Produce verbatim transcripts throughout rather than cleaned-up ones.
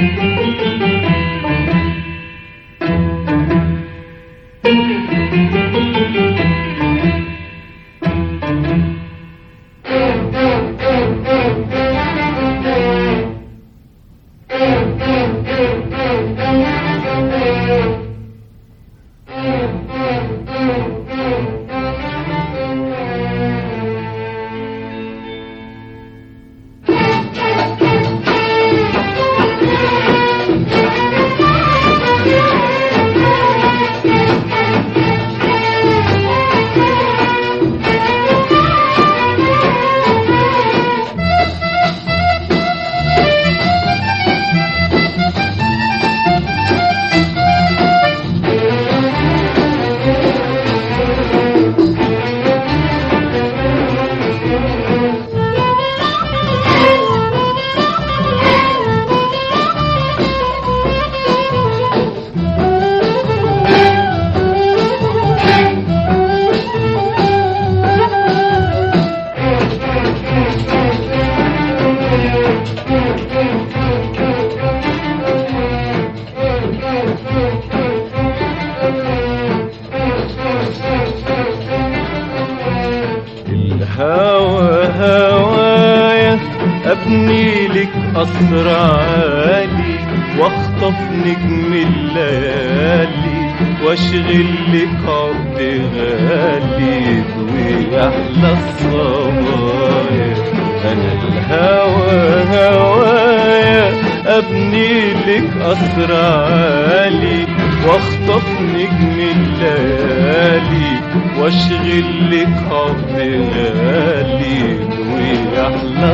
الهوى هوايا ابني لك قصر عالي واخطف نجم الليالي واشغل لك عقد غالي ويحلى الصبايا. انا الهوى هوايا ابني لك قصر عالي واخطف نجم الليالي واشغل لك عقد غالي ويحلى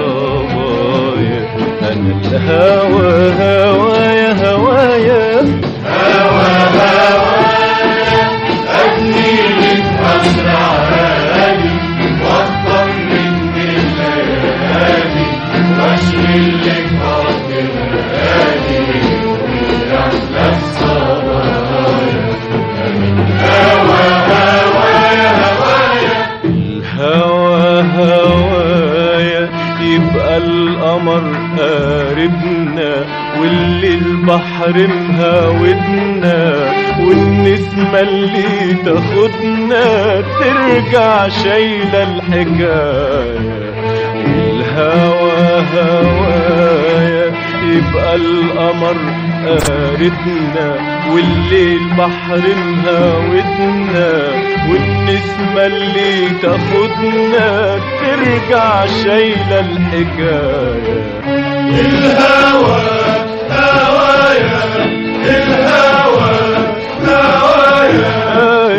الصبايا. انا الهوى هوايا هوايا هوى هوايا ابني لك قصر عالي واخطف نجم الليالي واشغل لك عقد غالي ويحلى الصبايا. الهوى هوايا هوايا الهوى هوايا يبقى القمر قاربنا والليل بحر مهاودنا والنسمة اللي تاخدنا ترجع شايلة الحكاية. الهوى هوايا يبقى القمر قاربنا والليل بحر مهاودنا والنسمة اللي تاخدنا ترجع شايلة الحكاية. الهوى هوايا الهوى هوايا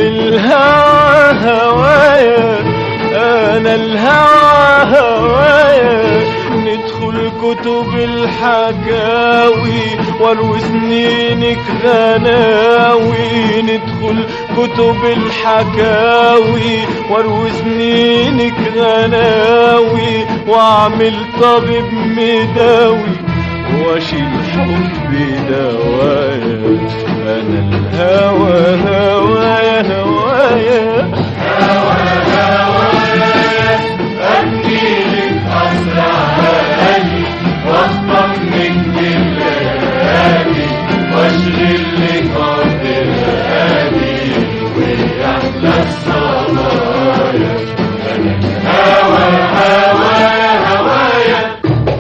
الهوى هوايا انا الهوى هوايا ندخل كتب الحكاوي واروي سنينك غناوي ندخل كتب الحكاوي واروي سنينك غناوي واعمل طبيب مداوي واشيل حبي دوايا. انا الهوى هوايا هوايا هوى هوايا ابني لك قصر عالي واخطف نجم الليالي واشغل لك عقد غالي ويحلى الصبايا. انا الهوى هوايا هوايا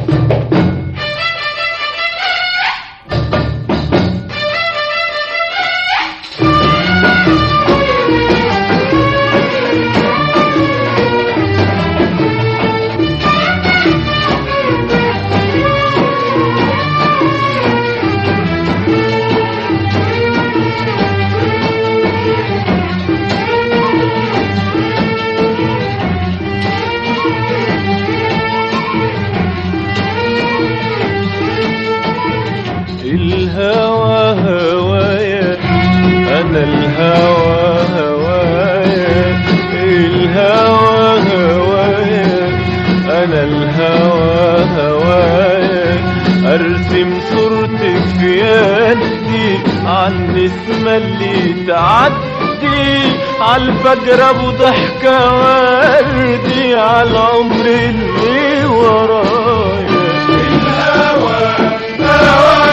الهوى هوايا انا الهوى هوايا الهوى هوايا انا الهوى هوايا ارسم صورتك في يدي عالنسمة اللي تعدي عالفجر ابو ضحكة وردي عالعمر اللي ورايا. الهوى هوايا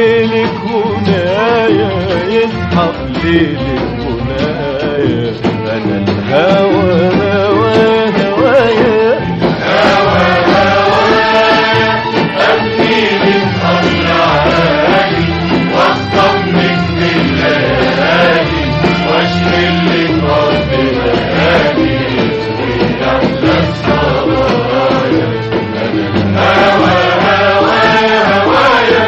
ليلك هنايا يسحب ليلك هنايا أنا الهوى هوى هوايا هوى هوايا أبني لك قصر عالي واخطف من الليالي واشغل لك رب ليالي ويحلى الصبايا أنا الهوى هوايا هوايا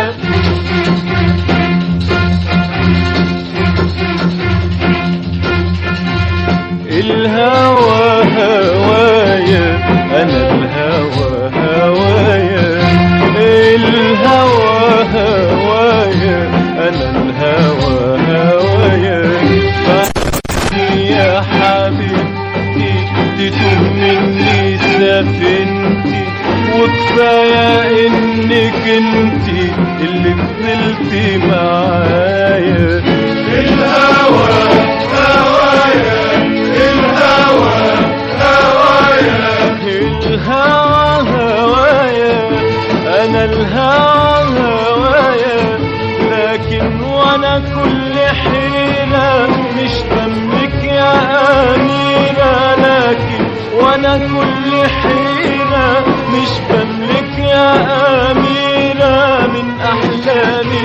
الهوى هوايا أنا الهوى هوايا الهوى هوايا أنا الهوى هوايا فاني يا حبيبتي تتوه مني سفينتي وكفاية إنك انتي اللي فضلتي معايا الهوى هوايا الهوى هوايا الهوى هوايا أنا الهوى هوايا لكن وأنا كل حيلة مش تملك يا أميرة لكن وأنا كل حيلة مش بملك يا أميرة من أحلامي